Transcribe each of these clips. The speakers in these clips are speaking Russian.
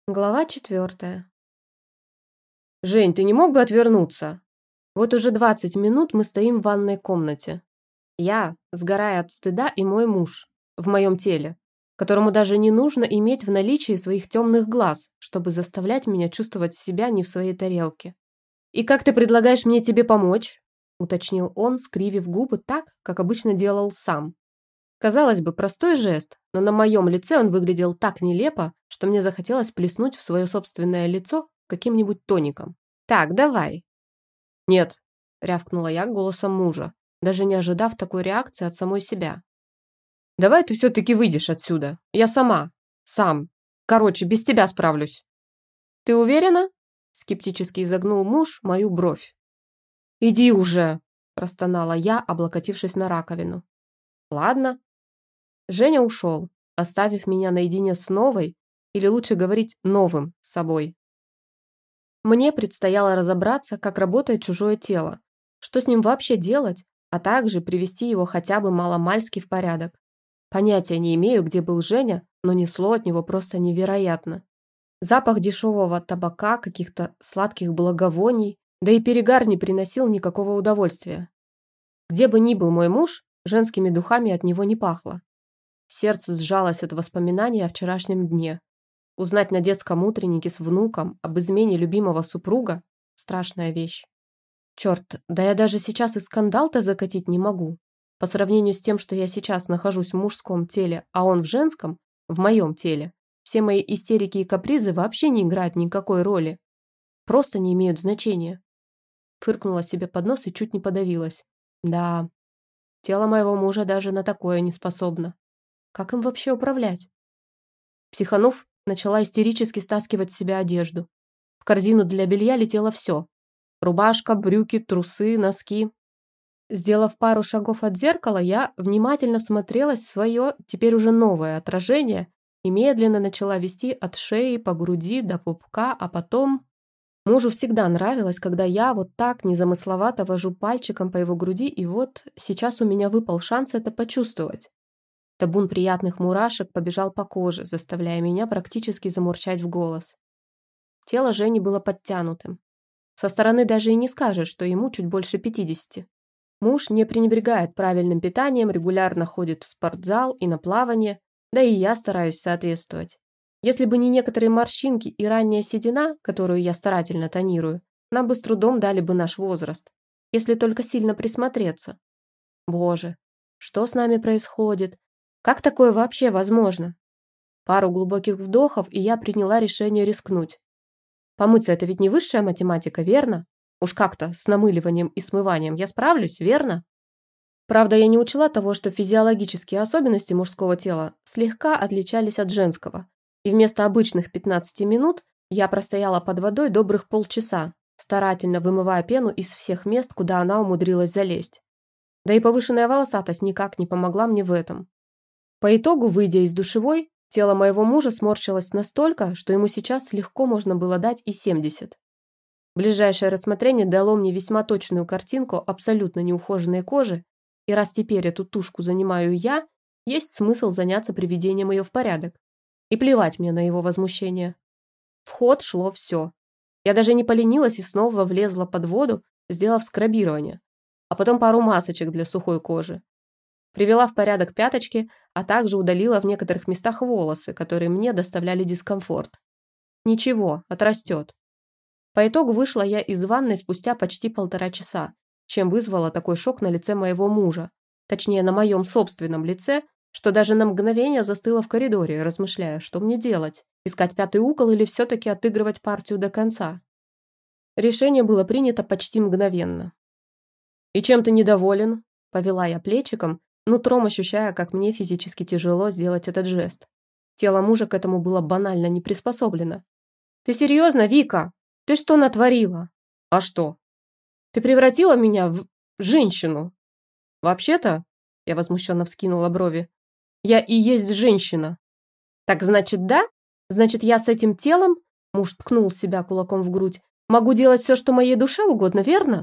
Глава 4. «Жень, ты не мог бы отвернуться?» Вот уже 20 минут мы стоим в ванной комнате. Я, сгорая от стыда, и мой муж в моем теле, которому даже не нужно иметь в наличии своих темных глаз, чтобы заставлять меня чувствовать себя не в своей тарелке. «И как ты предлагаешь мне тебе помочь?» уточнил он, скривив губы так, как обычно делал сам. Казалось бы, простой жест, но на моем лице он выглядел так нелепо, что мне захотелось плеснуть в свое собственное лицо каким-нибудь тоником. «Так, давай». «Нет», — рявкнула я голосом мужа, даже не ожидав такой реакции от самой себя. «Давай ты все-таки выйдешь отсюда. Я сама. Сам. Короче, без тебя справлюсь». «Ты уверена?» — скептически изогнул муж мою бровь. «Иди уже», — простонала я, облокотившись на раковину. «Ладно». Женя ушел, оставив меня наедине с новой, или лучше говорить, новым собой. Мне предстояло разобраться, как работает чужое тело, что с ним вообще делать, а также привести его хотя бы маломальски в порядок. Понятия не имею, где был Женя, но несло от него просто невероятно. Запах дешевого табака, каких-то сладких благовоний, да и перегар не приносил никакого удовольствия. Где бы ни был мой муж, женскими духами от него не пахло. Сердце сжалось от воспоминаний о вчерашнем дне. Узнать на детском утреннике с внуком об измене любимого супруга – страшная вещь. Черт, да я даже сейчас и скандал-то закатить не могу. По сравнению с тем, что я сейчас нахожусь в мужском теле, а он в женском, в моем теле, все мои истерики и капризы вообще не играют никакой роли. Просто не имеют значения. Фыркнула себе под нос и чуть не подавилась. Да, тело моего мужа даже на такое не способно. Как им вообще управлять? Психанув, начала истерически стаскивать с себя одежду. В корзину для белья летело все. Рубашка, брюки, трусы, носки. Сделав пару шагов от зеркала, я внимательно всмотрелась в свое, теперь уже новое отражение и медленно начала вести от шеи по груди до пупка, а потом... Мужу всегда нравилось, когда я вот так незамысловато вожу пальчиком по его груди, и вот сейчас у меня выпал шанс это почувствовать. Табун приятных мурашек побежал по коже, заставляя меня практически замурчать в голос. Тело Жени было подтянутым. Со стороны даже и не скажешь, что ему чуть больше 50. Муж не пренебрегает правильным питанием, регулярно ходит в спортзал и на плавание, да и я стараюсь соответствовать. Если бы не некоторые морщинки и ранняя седина, которую я старательно тонирую, нам бы с трудом дали бы наш возраст, если только сильно присмотреться. Боже, что с нами происходит? Как такое вообще возможно? Пару глубоких вдохов, и я приняла решение рискнуть. Помыться – это ведь не высшая математика, верно? Уж как-то с намыливанием и смыванием я справлюсь, верно? Правда, я не учла того, что физиологические особенности мужского тела слегка отличались от женского, и вместо обычных 15 минут я простояла под водой добрых полчаса, старательно вымывая пену из всех мест, куда она умудрилась залезть. Да и повышенная волосатость никак не помогла мне в этом. По итогу, выйдя из душевой, тело моего мужа сморщилось настолько, что ему сейчас легко можно было дать и 70. Ближайшее рассмотрение дало мне весьма точную картинку абсолютно неухоженной кожи, и раз теперь эту тушку занимаю я, есть смысл заняться приведением ее в порядок. И плевать мне на его возмущение. В ход шло все. Я даже не поленилась и снова влезла под воду, сделав скрабирование, а потом пару масочек для сухой кожи. Привела в порядок пяточки, а также удалила в некоторых местах волосы, которые мне доставляли дискомфорт. Ничего, отрастет. По итогу вышла я из ванной спустя почти 1,5 часа, чем вызвала такой шок на лице моего мужа, точнее на моем собственном лице, что даже на мгновение застыла в коридоре, размышляя, что мне делать, искать пятый угол или все-таки отыгрывать партию до конца. Решение было принято почти мгновенно. «И чем ты недоволен?» – повела я плечиком, нутром ощущая, как мне физически тяжело сделать этот жест. Тело мужа к этому было банально не приспособлено. «Ты серьезно, Вика? Ты что натворила?» «А что?» «Ты превратила меня в женщину». «Вообще-то», — я возмущенно вскинула брови, «я и есть женщина». «Так значит, да? Значит, я с этим телом, муж ткнул себя кулаком в грудь, могу делать все, что моей душе угодно, верно?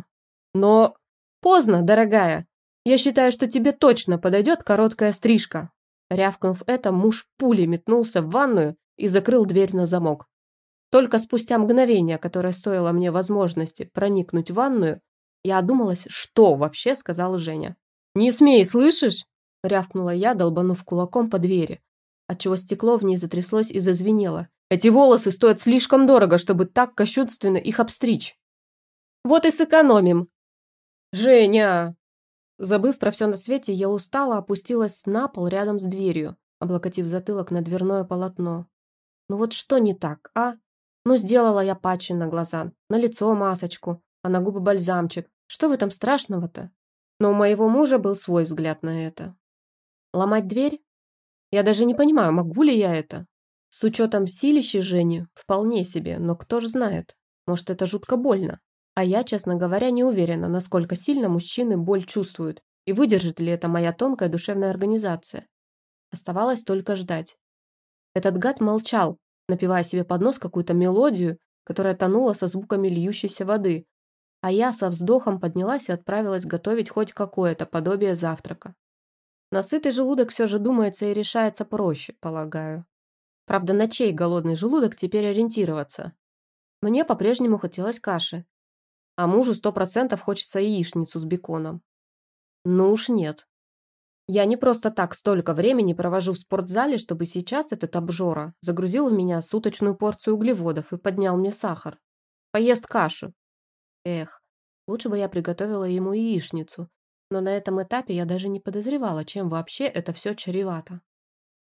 Но поздно, дорогая. Я считаю, что тебе точно подойдет короткая стрижка». Рявкнув это, муж пулей метнулся в ванную и закрыл дверь на замок. Только спустя мгновение, которое стоило мне возможности проникнуть в ванную, я одумалась, что вообще сказал Женя. «Не смей, слышишь?» – рявкнула я, долбанув кулаком по двери, отчего стекло в ней затряслось и зазвенело. «Эти волосы стоят слишком дорого, чтобы так кощунственно их обстричь!» «Вот и сэкономим!» «Женя!» Забыв про все на свете, я устало опустилась на пол рядом с дверью, облокотив затылок на дверное полотно. «Ну вот что не так, а? Ну сделала я патчи на глаза, на лицо масочку, а на губы бальзамчик. Что в этом страшного-то?» Но у моего мужа был свой взгляд на это. Ломать дверь? Я даже не понимаю, могу ли я это? С учетом силища Жени, вполне себе, но кто ж знает. Может, это жутко больно. А я, честно говоря, не уверена, насколько сильно мужчины боль чувствуют, и выдержит ли это моя тонкая душевная организация. Оставалось только ждать. Этот гад молчал, напевая себе под нос какую-то мелодию, которая тонула со звуками льющейся воды, а я со вздохом поднялась и отправилась готовить хоть какое-то подобие завтрака. На сытый желудок все же думается и решается проще, полагаю. Правда, на чей голодный желудок теперь ориентироваться? Мне по-прежнему хотелось каши, а мужу 100% хочется яичницу с беконом. Ну уж нет. Я не просто так столько времени провожу в спортзале, чтобы сейчас этот обжора загрузил в меня суточную порцию углеводов и поднял мне сахар. Поест кашу. Эх, лучше бы я приготовила ему яичницу, но на этом этапе я даже не подозревала, чем вообще это все чревато.